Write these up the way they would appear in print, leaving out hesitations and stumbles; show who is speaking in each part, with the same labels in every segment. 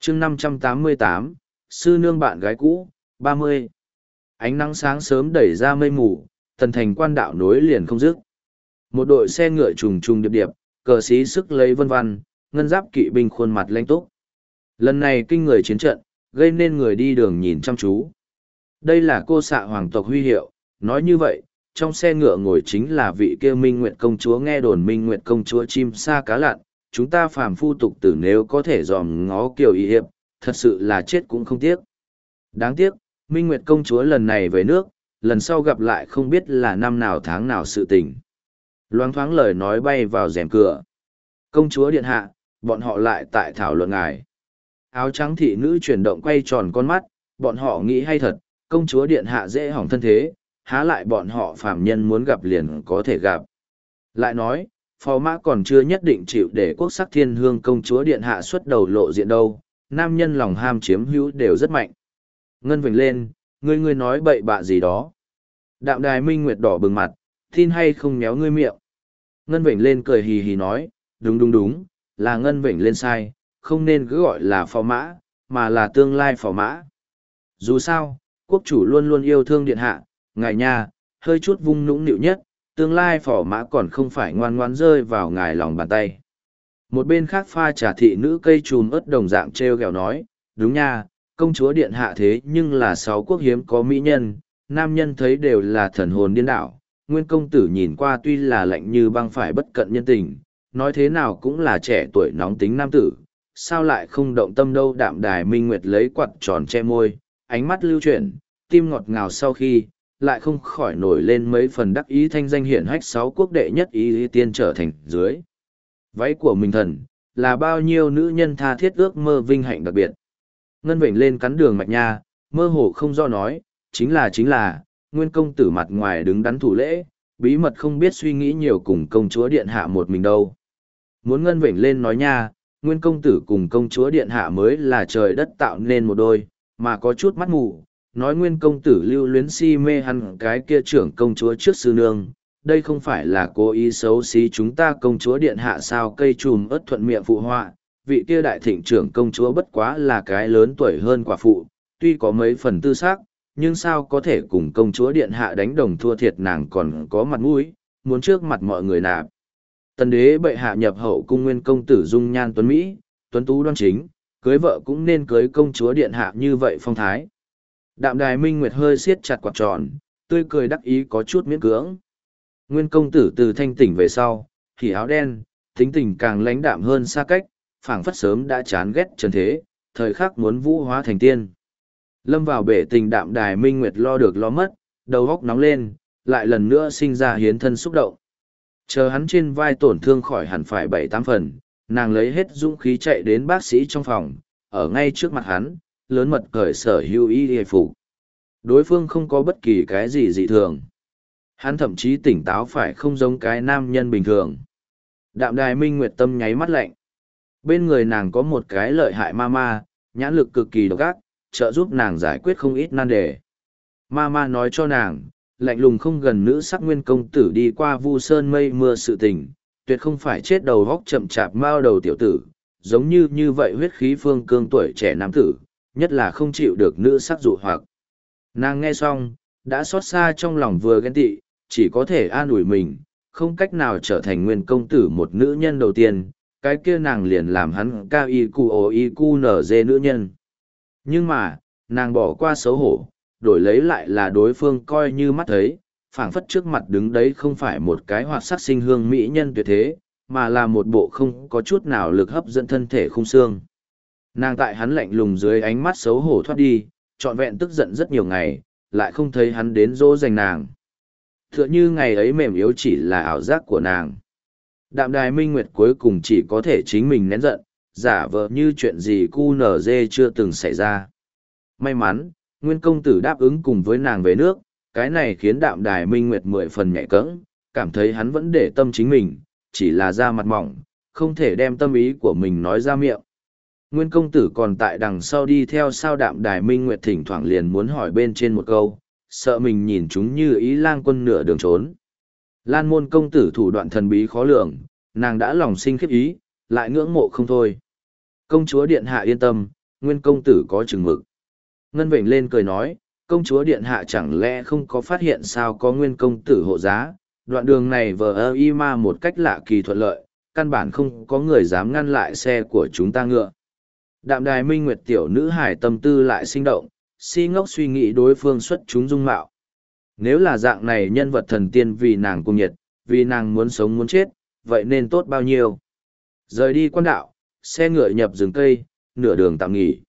Speaker 1: chương 588, sư nương bạn gái cũ, 30. Ánh nắng sáng sớm đẩy ra mây mù, tần thành quan đạo nối liền không dứt. Một đội xe ngựa trùng trùng điệp điệp, cờ xí sức lấy vân vân, ngân giáp kỵ binh khuôn mặt lanh túc. Lần này kinh người chiến trận, gây nên người đi đường nhìn chăm chú. Đây là cô xạ hoàng tộc huy hiệu, nói như vậy, trong xe ngựa ngồi chính là vị kia Minh Nguyệt công chúa. Nghe đồn Minh Nguyệt công chúa chim sa cá lặn, chúng ta phàm phu tục tử nếu có thể dòm ngó kiểu y hiệp, thật sự là chết cũng không tiếc. Đáng tiếc, Minh Nguyệt công chúa lần này về nước, lần sau gặp lại không biết là năm nào tháng nào sự tình. Loáng thoáng lời nói bay vào rèm cửa. Công chúa điện hạ, bọn họ lại tại thảo luận ngài. Áo trắng thị nữ chuyển động quay tròn con mắt, bọn họ nghĩ hay thật, công chúa điện hạ dễ hỏng thân thế, há lại bọn họ phàm nhân muốn gặp liền có thể gặp. Lại nói, phò mã còn chưa nhất định chịu để quốc sắc thiên hương công chúa điện hạ xuất đầu lộ diện đâu, nam nhân lòng ham chiếm hữu đều rất mạnh. Ngân vểnh lên, ngươi nói bậy bạ gì đó. Đạm đài Minh Nguyệt đỏ bừng mặt, tin hay không méo ngươi miệng. Ngân vểnh lên cười hì hì nói, đúng, là ngân vểnh lên sai, không nên cứ gọi là phò mã, mà là tương lai phò mã. Dù sao, quốc chủ luôn luôn yêu thương điện hạ, ngài nha, hơi chút vung nũng nịu nhất, tương lai phò mã còn không phải ngoan ngoan rơi vào ngài lòng bàn tay. Một bên khác pha trà thị nữ cây chùm ớt đồng dạng treo gẹo nói, đúng nha, công chúa điện hạ thế nhưng là 6 quốc hiếm có mỹ nhân, nam nhân thấy đều là thần hồn điên đảo. Nguyên công tử nhìn qua tuy là lạnh như băng phải bất cận nhân tình, nói thế nào cũng là trẻ tuổi nóng tính nam tử, sao lại không động tâm đâu. Đạm đài Minh Nguyệt lấy quạt tròn che môi, ánh mắt lưu chuyển, tim ngọt ngào sau khi, lại không khỏi nổi lên mấy phần đắc ý thanh danh hiển hách 6 quốc đệ nhất ý tiên trở thành dưới. Váy của mình thần, là bao nhiêu nữ nhân tha thiết ước mơ vinh hạnh đặc biệt. Ngân vểnh lên cắn đường mạch nha, mơ hồ không do nói, chính là, nguyên công tử mặt ngoài đứng đắn thủ lễ, bí mật không biết suy nghĩ nhiều cùng công chúa điện hạ một mình đâu. Muốn ngân vểnh lên nói nha, nguyên công tử cùng công chúa điện hạ mới là trời đất tạo nên một đôi, mà có chút mắt mù, nói nguyên công tử lưu luyến si mê hắn cái kia trưởng công chúa trước sư nương, đây không phải là cố ý xấu xí chúng ta công chúa điện hạ sao. Cây chùm ớt thuận miệng phụ họa, vị kia đại thịnh trưởng công chúa bất quá là cái lớn tuổi hơn quả phụ, tuy có mấy phần tư xác, nhưng sao có thể cùng công chúa điện hạ đánh đồng thua thiệt, nàng còn có mặt mũi, muốn trước mặt mọi người nạp. Tần đế bệ hạ nhập hậu cung nguyên công tử dung nhan tuấn Mỹ, tuấn tú đoan chính, cưới vợ cũng nên cưới công chúa điện hạ như vậy phong thái. Đạm đài Minh Nguyệt hơi siết chặt quạt tròn, tươi cười đắc ý có chút miễn cưỡng. Nguyên công tử từ thanh tỉnh về sau, thì áo đen, tính tình càng lãnh đạm hơn xa cách, phảng phất sớm đã chán ghét trần thế, thời khắc muốn vũ hóa thành tiên. Lâm vào bể tình đạm đài Minh Nguyệt lo được lo mất, đầu góc nóng lên, lại lần nữa sinh ra hiến thân xúc động. Chờ hắn trên vai tổn thương khỏi hẳn phải 7-8 phần, nàng lấy hết dũng khí chạy đến bác sĩ trong phòng, ở ngay trước mặt hắn, lớn mật cởi sở hữu y hề phục. Đối phương không có bất kỳ cái gì dị thường. Hắn thậm chí tỉnh táo phải không giống cái nam nhân bình thường. Đạm đài Minh Nguyệt tâm nháy mắt lạnh. Bên người nàng có một cái lợi hại ma, nhãn lực cực kỳ độc ác, trợ giúp nàng giải quyết không ít nan đề. Ma nói cho nàng, lạnh lùng không gần nữ sắc nguyên công tử đi qua vu sơn mây mưa sự tình, tuyệt không phải chết đầu góc chậm chạp mao đầu tiểu tử, giống như vậy huyết khí phương cương tuổi trẻ nam tử, nhất là không chịu được nữ sắc dụ hoặc. Nàng nghe xong, đã xót xa trong lòng vừa ghen tị, chỉ có thể an ủi mình, không cách nào trở thành nguyên công tử một nữ nhân đầu tiên, cái kia nàng liền làm hắn KIQOIQNZ nữ nhân. Nhưng mà, nàng bỏ qua xấu hổ, đổi lấy lại là đối phương coi như mắt thấy, phảng phất trước mặt đứng đấy không phải một cái hoạt sắc sinh hương mỹ nhân tuyệt thế, mà là một bộ không có chút nào lực hấp dẫn thân thể khung xương. Nàng tại hắn lạnh lùng dưới ánh mắt xấu hổ thoát đi, trọn vẹn tức giận rất nhiều ngày, lại không thấy hắn đến dỗ dành nàng. Tựa như ngày ấy mềm yếu chỉ là ảo giác của nàng. Đạm đài Minh Nguyệt cuối cùng chỉ có thể chính mình nén giận, giả vờ như chuyện gì QNZ chưa từng xảy ra. May mắn, nguyên công tử đáp ứng cùng với nàng về nước, cái này khiến đạm đài Minh Nguyệt 10 phần nhạy cẫng, cảm thấy hắn vẫn để tâm chính mình, chỉ là da mặt mỏng, không thể đem tâm ý của mình nói ra miệng. Nguyên công tử còn tại đằng sau đi theo sao đạm đài Minh Nguyệt thỉnh thoảng liền muốn hỏi bên trên một câu, sợ mình nhìn chúng như ý lang quân nửa đường trốn. Lan môn công tử thủ đoạn thần bí khó lường, nàng đã lòng sinh khiếp ý, lại ngưỡng mộ không thôi. Công chúa điện hạ yên tâm, nguyên công tử có chừng mực. Ngân vểnh lên cười nói, công chúa điện hạ chẳng lẽ không có phát hiện sao có nguyên công tử hộ giá, đoạn đường này vờ ơ y ma một cách lạ kỳ thuận lợi, căn bản không có người dám ngăn lại xe của chúng ta ngựa. Đạm đài minh nguyệt tiểu nữ hải tâm tư lại sinh động, si ngốc suy nghĩ đối phương xuất chúng dung mạo. Nếu là dạng này nhân vật thần tiên vì nàng cung nhiệt, vì nàng muốn sống muốn chết, vậy nên tốt bao nhiêu. Rời đi quan đạo, xe ngựa nhập rừng cây, nửa đường tạm nghỉ.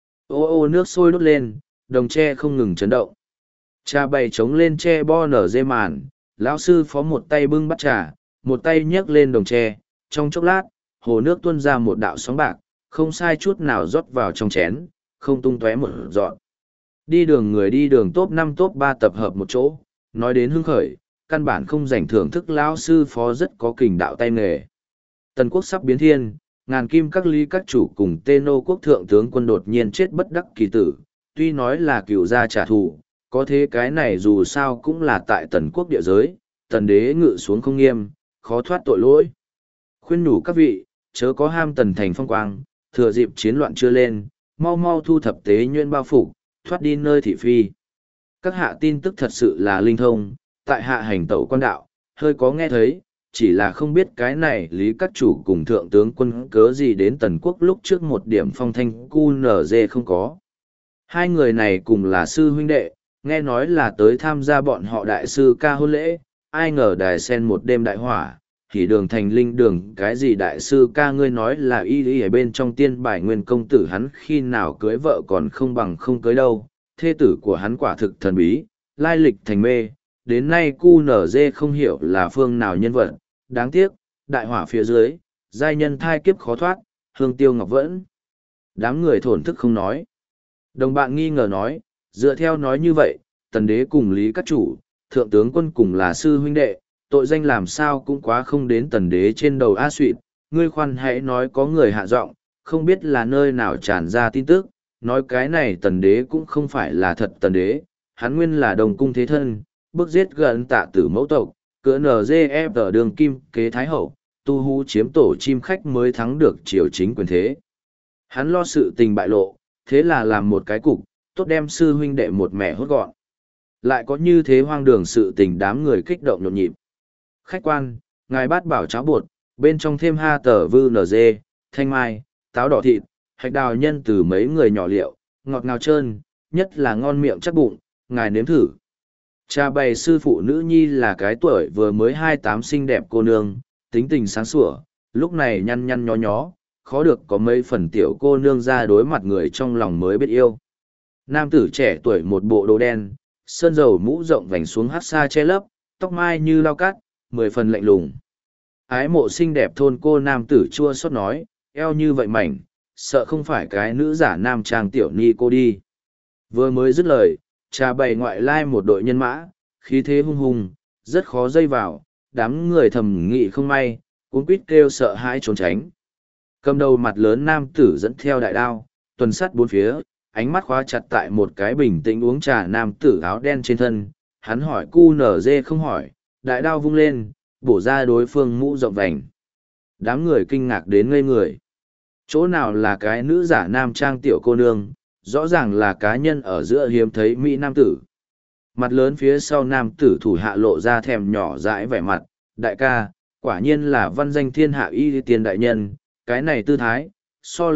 Speaker 1: Ô ô nước sôi đốt lên, đồng tre không ngừng chấn động. Trà bày trống lên tre bo nở dê màn, lão sư phó một tay bưng bắt trà, một tay nhấc lên đồng tre, trong chốc lát, hồ nước tuôn ra một đạo sóng bạc, không sai chút nào rót vào trong chén, không tung tóe một dọn. Đi đường người đi đường top 5 top 3 tập hợp một chỗ, nói đến hưng khởi, căn bản không dành thưởng thức lão sư phó rất có kình đạo tay nghề. Tần quốc sắp biến thiên, ngàn kim các lý các chủ cùng tên nô quốc thượng tướng quân đột nhiên chết bất đắc kỳ tử, tuy nói là cựu gia trả thù, có thế cái này dù sao cũng là tại tần quốc địa giới, tần đế ngự xuống không nghiêm, khó thoát tội lỗi. Khuyên nhủ các vị, chớ có ham tần thành phong quang, thừa dịp chiến loạn chưa lên, mau mau thu thập tế nhuyễn bao phủ, thoát đi nơi thị phi. Các hạ tin tức thật sự là linh thông, tại hạ hành tẩu quan đạo, hơi có nghe thấy, chỉ là không biết cái này lý các chủ cùng thượng tướng quân cớ gì đến tần quốc lúc trước một điểm phong thanh cu nở dê không có. Hai người này cùng là sư huynh đệ, nghe nói là tới tham gia bọn họ đại sư ca hôn lễ, ai ngờ đài sen một đêm đại hỏa, thì đường thành linh đường cái gì đại sư ca ngươi nói là y ở bên trong tiên bài nguyên công tử hắn khi nào cưới vợ còn không bằng không cưới đâu, thê tử của hắn quả thực thần bí, lai lịch thành mê, đến nay cu nở dê không hiểu là phương nào nhân vật, đáng tiếc, đại hỏa phía dưới, giai nhân thai kiếp khó thoát, hương tiêu ngọc vẫn. Đám người thổn thức không nói. Đồng bạn nghi ngờ nói, dựa theo nói như vậy, tần đế cùng lý các chủ, thượng tướng quân cùng là sư huynh đệ, tội danh làm sao cũng quá không đến tần đế trên đầu a suyệt, ngươi khoan hãy nói có người hạ giọng, không biết là nơi nào tràn ra tin tức, nói cái này tần đế cũng không phải là thật tần đế, hắn nguyên là đồng cung thế thân, bước giết gần tạ tử mẫu tộc, cỡ NGF ở đường kim kế thái hậu, tu hú chiếm tổ chim khách mới thắng được triều chính quyền thế. Hắn lo sự tình bại lộ, thế là làm một cái cục, tốt đem sư huynh đệ một mẻ hốt gọn. Lại có như thế hoang đường sự tình đám người kích động nhộn nhịp. Khách quan, ngài bát bảo cháo bột, bên trong thêm ha tờ vư NG, thanh mai, táo đỏ thịt, hạch đào nhân từ mấy người nhỏ liệu, ngọt ngào trơn, nhất là ngon miệng chắc bụng, ngài nếm thử. Cha bày sư phụ nữ nhi là cái tuổi vừa mới 28 xinh đẹp cô nương, tính tình sáng sủa, lúc này nhăn nhăn nhó nhó, khó được có mấy phần tiểu cô nương ra đối mặt người trong lòng mới biết yêu. Nam tử trẻ tuổi một bộ đồ đen, sơn dầu mũ rộng vành xuống hát xa che lấp, tóc mai như lao cát, 10 phần lạnh lùng. Ái mộ xinh đẹp thôn cô nam tử chua xót nói, eo như vậy mảnh, sợ không phải cái nữ giả nam trang tiểu ni cô đi. Vừa mới dứt lời, trà bày ngoại lai một đội nhân mã, khí thế hung hùng, rất khó dây vào, đám người thầm nghị không may, cuốn quýt kêu sợ hãi trốn tránh. Cầm đầu mặt lớn nam tử dẫn theo đại đao, tuần sắt bốn phía, ánh mắt khóa chặt tại một cái bình tĩnh uống trà nam tử áo đen trên thân, hắn hỏi cu nở dê không hỏi, đại đao vung lên, bổ ra đối phương mũ rộng vành. Đám người kinh ngạc đến ngây người. Chỗ nào là cái nữ giả nam trang tiểu cô nương, rõ ràng là cá nhân ở giữa hiếm thấy mỹ nam tử. Mặt lớn phía sau nam tử thủ hạ lộ ra thèm nhỏ dãi vẻ mặt, đại ca, quả nhiên là văn danh thiên hạ y tiền đại nhân, cái này tư thái, so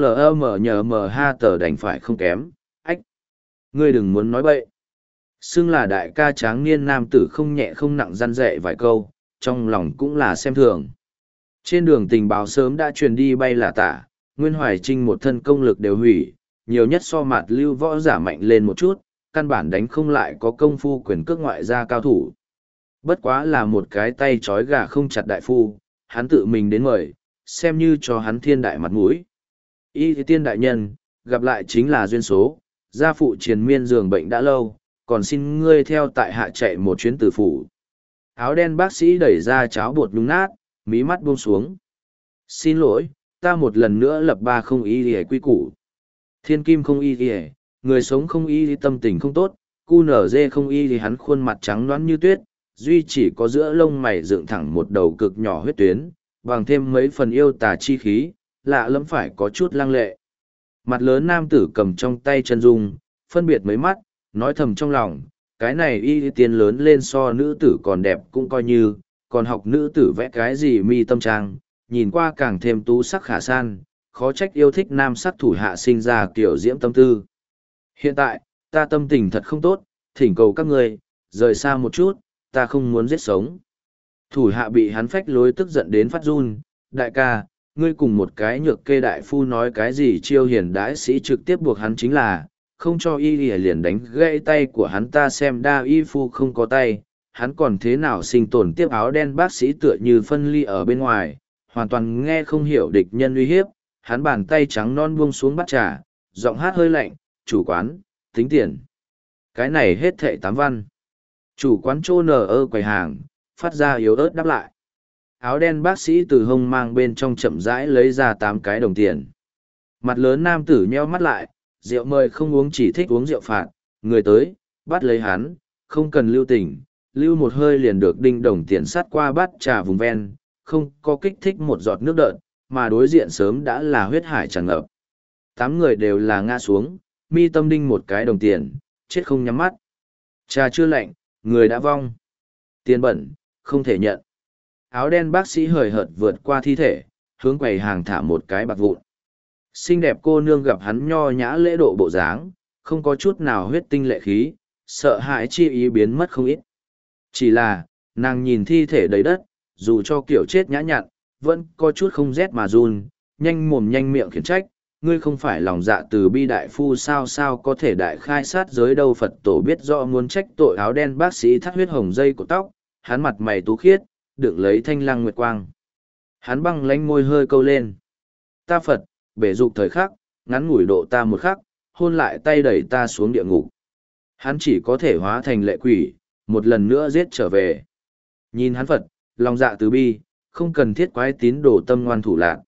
Speaker 1: LMNH tờ đành phải không kém, ách. Ngươi đừng muốn nói bậy. Xưng là đại ca tráng niên nam tử không nhẹ không nặng răn dạy vài câu, trong lòng cũng là xem thường. Trên đường tình báo sớm đã truyền đi bay là tả, Nguyên Hoài Trinh một thân công lực đều hủy, nhiều nhất so mặt lưu võ giả mạnh lên một chút, căn bản đánh không lại có công phu quyền cước ngoại gia cao thủ. Bất quá là một cái tay trói gà không chặt đại phu, hắn tự mình đến mời, xem như cho hắn thiên đại mặt mũi. Y tiên đại nhân, gặp lại chính là duyên số, gia phụ triền miên giường bệnh đã lâu, còn xin ngươi theo tại hạ chạy một chuyến từ phủ. Áo đen bác sĩ đẩy ra cháo bột nhúng nát, mí mắt buông xuống. Xin lỗi, ta một lần nữa lập ba không y hề quy củ. Thiên kim không y hề, người sống không y tâm tình không tốt, cu nở dê không y thì hắn khuôn mặt trắng nõn như tuyết, duy chỉ có giữa lông mày dựng thẳng một đầu cực nhỏ huyết tuyến, bằng thêm mấy phần yêu tà chi khí, lạ lẫm phải có chút lăng lệ. Mặt lớn nam tử cầm trong tay chân dung, phân biệt mấy mắt, nói thầm trong lòng, cái này y tiên lớn lên so nữ tử còn đẹp cũng coi như, còn học nữ tử vẽ cái gì mi tâm trang, nhìn qua càng thêm tú sắc khả san, khó trách yêu thích nam sắc thủ hạ sinh ra kiểu diễm tâm tư. Hiện tại, ta tâm tình thật không tốt, thỉnh cầu các người, rời xa một chút, ta không muốn giết sống. Thủ hạ bị hắn phách lối tức giận đến phát run, đại ca, ngươi cùng một cái nhược kê đại phu nói cái gì chiêu hiền đãi sĩ trực tiếp buộc hắn chính là, không cho y liền đánh gãy tay của hắn ta xem đa y phu không có tay, hắn còn thế nào sinh tồn tiếp áo đen bác sĩ tựa như phân ly ở bên ngoài, hoàn toàn nghe không hiểu địch nhân uy hiếp, hắn bàn tay trắng non buông xuống bát trà, giọng hát hơi lạnh, chủ quán, tính tiền. Cái này hết thệ 8 văn. Chủ quán trô nờ ơ quầy hàng, phát ra yếu ớt đáp lại. Áo đen bác sĩ từ hông mang bên trong chậm rãi lấy ra 8 cái đồng tiền. Mặt lớn nam tử nheo mắt lại, rượu mời không uống chỉ thích uống rượu phạt, người tới, bắt lấy hắn, không cần lưu tình, lưu một hơi liền được đinh đồng tiền sắt qua bát trà vùng ven, không có kích thích một giọt nước đợt, mà đối diện sớm đã là huyết hải tràn ngập. 8 người đều là ngã xuống, mi tâm đinh một cái đồng tiền, chết không nhắm mắt. Trà chưa lạnh, người đã vong. Tiền bẩn, không thể nhận. Áo đen bác sĩ hời hợt vượt qua thi thể, hướng quầy hàng thả một cái bạc vụn. Xinh đẹp cô nương gặp hắn nho nhã lễ độ bộ dáng, không có chút nào huyết tinh lệ khí, sợ hãi chi ý biến mất không ít. Chỉ là, nàng nhìn thi thể đầy đất, dù cho kiểu chết nhã nhặn, vẫn có chút không rét mà run, nhanh mồm nhanh miệng khiển trách, ngươi không phải lòng dạ từ bi đại phu sao có thể đại khai sát giới đâu. Phật tổ biết rõ muốn trách tội áo đen bác sĩ thắt huyết hồng dây của tóc, hắn mặt mày tú khiết, đựng lấy thanh lăng nguyệt quang. Hắn băng lánh môi hơi câu lên. Ta Phật, bể dục thời khắc, ngắn ngủi độ ta một khắc, hôn lại tay đẩy ta xuống địa ngục. Hắn chỉ có thể hóa thành lệ quỷ, một lần nữa giết trở về. Nhìn hắn Phật, lòng dạ từ bi, không cần thiết quái tín đồ tâm ngoan thủ lạc.